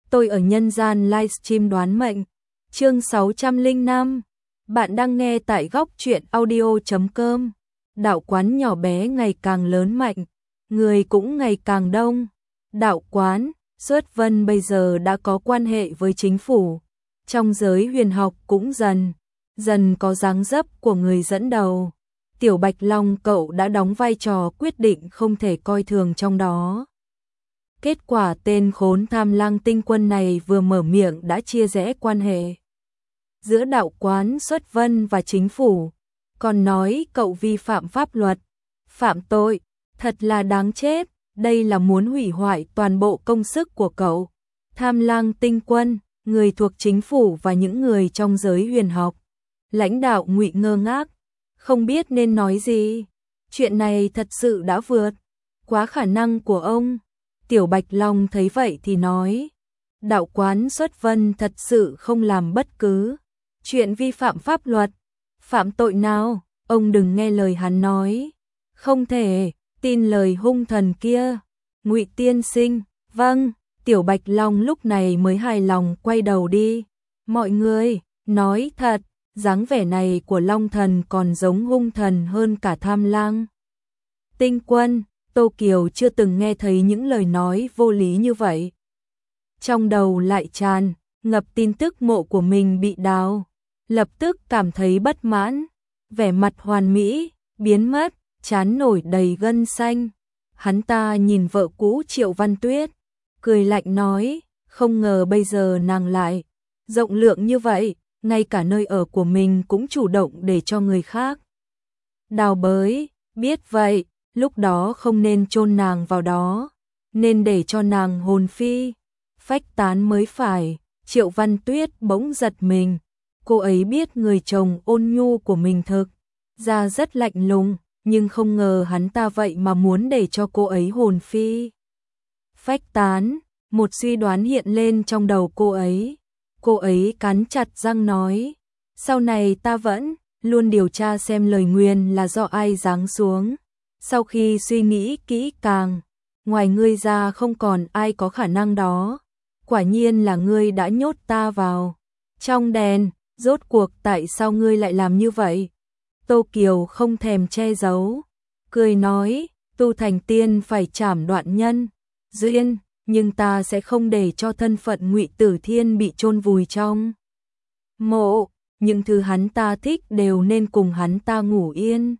Tôi ở nhân gian livestream đoán mệnh. Chương 605. Bạn đang nghe tại góc truyện audio.com. Đạo quán nhỏ bé ngày càng lớn mạnh, người cũng ngày càng đông. Đạo quán Xuất Vân bây giờ đã có quan hệ với chính phủ, trong giới huyền học cũng dần dần có dáng dấp của người dẫn đầu. Tiểu Bạch Long cậu đã đóng vai trò quyết định không thể coi thường trong đó. Kết quả tên khốn Tham Lang Tinh Quân này vừa mở miệng đã chia rẽ quan hệ giữa đạo quán Xuất Vân và chính phủ, còn nói cậu vi phạm pháp luật, phạm tội, thật là đáng chết, đây là muốn hủy hoại toàn bộ công sức của cậu. Tham Lang Tinh Quân, người thuộc chính phủ và những người trong giới huyền học, lãnh đạo ngụy ngơ ngác, không biết nên nói gì. Chuyện này thật sự đã vượt quá khả năng của ông. Tiểu Bạch Long thấy vậy thì nói, đạo quán Xuất Vân thật sự không làm bất cứ chuyện vi phạm pháp luật, phạm tội nào, ông đừng nghe lời hắn nói, không thể tin lời hung thần kia. Ngụy tiên sinh, vâng. Tiểu Bạch Long lúc này mới hài lòng quay đầu đi. Mọi người, nói thật, dáng vẻ này của Long Thần còn giống hung thần hơn cả Tham Lang Tinh Quân. Tô Kiều chưa từng nghe thấy những lời nói vô lý như vậy. Trong đầu lại tràn ngập tin tức mộ của mình bị đào, lập tức cảm thấy bất mãn, vẻ mặt hoàn mỹ biến mất, trán nổi đầy gân xanh. Hắn ta nhìn vợ cũ Triệu Văn Tuyết, cười lạnh nói, không ngờ bây giờ nàng lại rộng lượng như vậy, ngay cả nơi ở của mình cũng chủ động để cho người khác đào bới. Biết vậy, lúc đó không nên chôn nàng vào đó, nên để cho nàng hồn phi phách tán mới phải. Triệu Văn Tuyết bỗng giật mình, cô ấy biết người chồng ôn nhu của mình thực ra rất lạnh lùng, nhưng không ngờ hắn ta vậy mà muốn để cho cô ấy hồn phi phách tán. Một suy đoán hiện lên trong đầu cô ấy cắn chặt răng nói, sau này ta vẫn luôn điều tra xem lời nguyền là do ai giáng xuống. Sau khi suy nghĩ kỹ càng, ngoài ngươi ra không còn ai có khả năng đó. Quả nhiên là ngươi đã nhốt ta vào trong đèn, rốt cuộc tại sao ngươi lại làm như vậy? Tô Kiều không thèm che giấu, cười nói, tu thành tiên phải trảm đoạn nhân duyên, nhưng ta sẽ không để cho thân phận Ngụy Tử Thiên bị chôn vùi trong mộ. Những thứ hắn ta thích đều nên cùng hắn ta ngủ yên.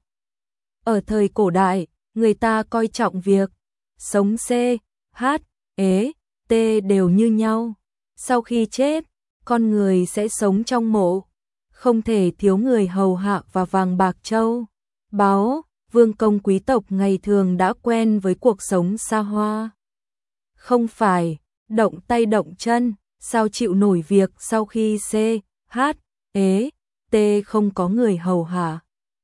Ở thời cổ đại, người ta coi trọng việc sống C, H, E, T đều như nhau. Sau khi chết, con người sẽ sống trong mộ, không thể thiếu người hầu hạ và vàng bạc châu báu. Vương công quý tộc ngày thường đã quen với cuộc sống xa hoa, không phải động tay động chân, sao chịu nổi việc sau khi C, H, E, T không có người hầu hạ.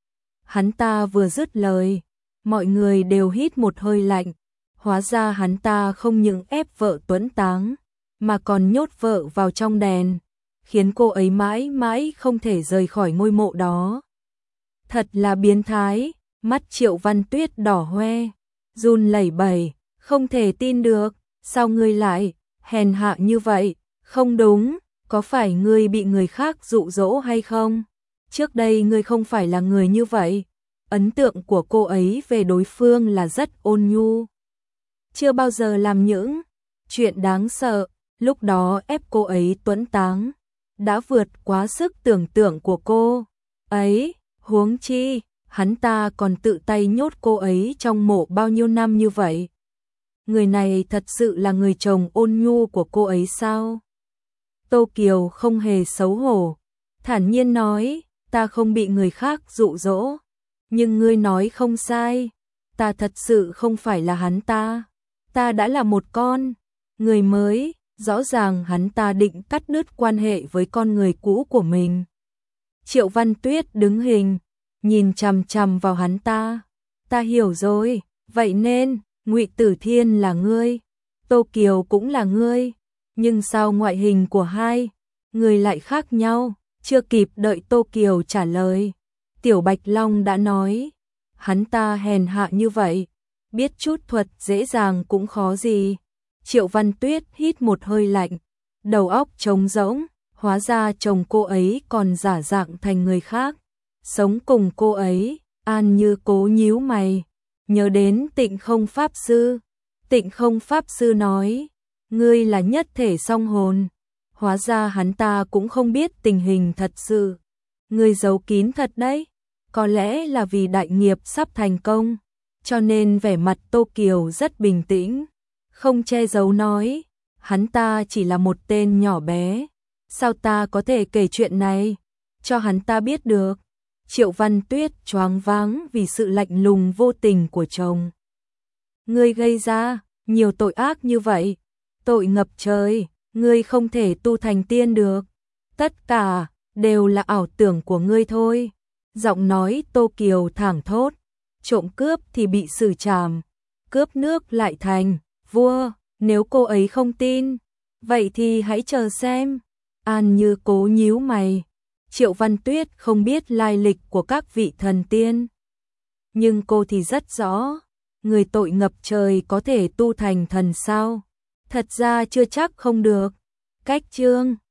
Hắn ta vừa dứt lời, mọi người đều hít một hơi lạnh. Hóa ra hắn ta không những ép vợ tuẫn táng, mà còn nhốt vợ vào trong đèn, khiến cô ấy mãi mãi không thể rời khỏi ngôi mộ đó. Thật là biến thái. Mắt Triệu Văn Tuyết đỏ hoe, run lẩy bẩy, không thể tin được, sao ngươi lại hèn hạ như vậy? Không đúng, có phải ngươi bị người khác dụ dỗ hay không? Trước đây ngươi không phải là người như vậy. Ấn tượng của cô ấy về đối phương là rất ôn nhu, chưa bao giờ làm những chuyện đáng sợ. Lúc đó ép cô ấy tuẫn táng đã vượt quá sức tưởng tượng của cô ấy, huống chi hắn ta còn tự tay nhốt cô ấy trong mộ bao nhiêu năm như vậy. Người này thật sự là người chồng ôn nhu của cô ấy sao? Tô Kiều không hề xấu hổ, thản nhiên nói, ta không bị người khác dụ dỗ, nhưng ngươi nói không sai, ta thật sự không phải là hắn ta. Ta đã là một con người mới, rõ ràng hắn ta định cắt đứt quan hệ với con người cũ của mình. Triệu Văn Tuyết đứng hình, nhìn chằm chằm vào hắn ta. Ta hiểu rồi, vậy nên Ngụy Tử Thiên là ngươi, Tô Kiều cũng là ngươi, nhưng sao ngoại hình của hai người lại khác nhau? Chưa kịp đợi Tô Kiều trả lời, Tiểu Bạch Long đã nói, hắn ta hèn hạ như vậy, biết chút thuật dễ dàng cũng khó gì. Triệu Văn Tuyết hít một hơi lạnh, đầu óc trống rỗng, hóa ra chồng cô ấy còn giả dạng thành người khác, sống cùng cô ấy. An Như Cố nhíu mày, nhớ đến Tịnh Không Pháp Sư. Tịnh Không Pháp Sư nói, ngươi là nhất thể song hồn. Hóa ra hắn ta cũng không biết tình hình thật sự. Ngươi giấu kín thật đấy, có lẽ là vì đại nghiệp sắp thành công, cho nên vẻ mặt Tô Kiều rất bình tĩnh, không che giấu nói, hắn ta chỉ là một tên nhỏ bé, sao ta có thể kể chuyện này cho hắn ta biết được. Triệu Văn Tuyết choáng váng vì sự lạnh lùng vô tình của chồng. Ngươi gây ra nhiều tội ác như vậy, tội ngập trời, ngươi không thể tu thành tiên được, tất cả đều là ảo tưởng của ngươi thôi. Giọng nói Tô Kiều thẳng thốt, trộm cướp thì bị xử trảm, cướp nước lại thành vua, nếu cô ấy không tin, vậy thì hãy chờ xem. An Như Cố nhíu mày, Triệu Văn Tuyết không biết lai lịch của các vị thần tiên, nhưng cô thì rất rõ, người tội ngập trời có thể tu thành thần sao? Thật ra chưa chắc không được. Cách chương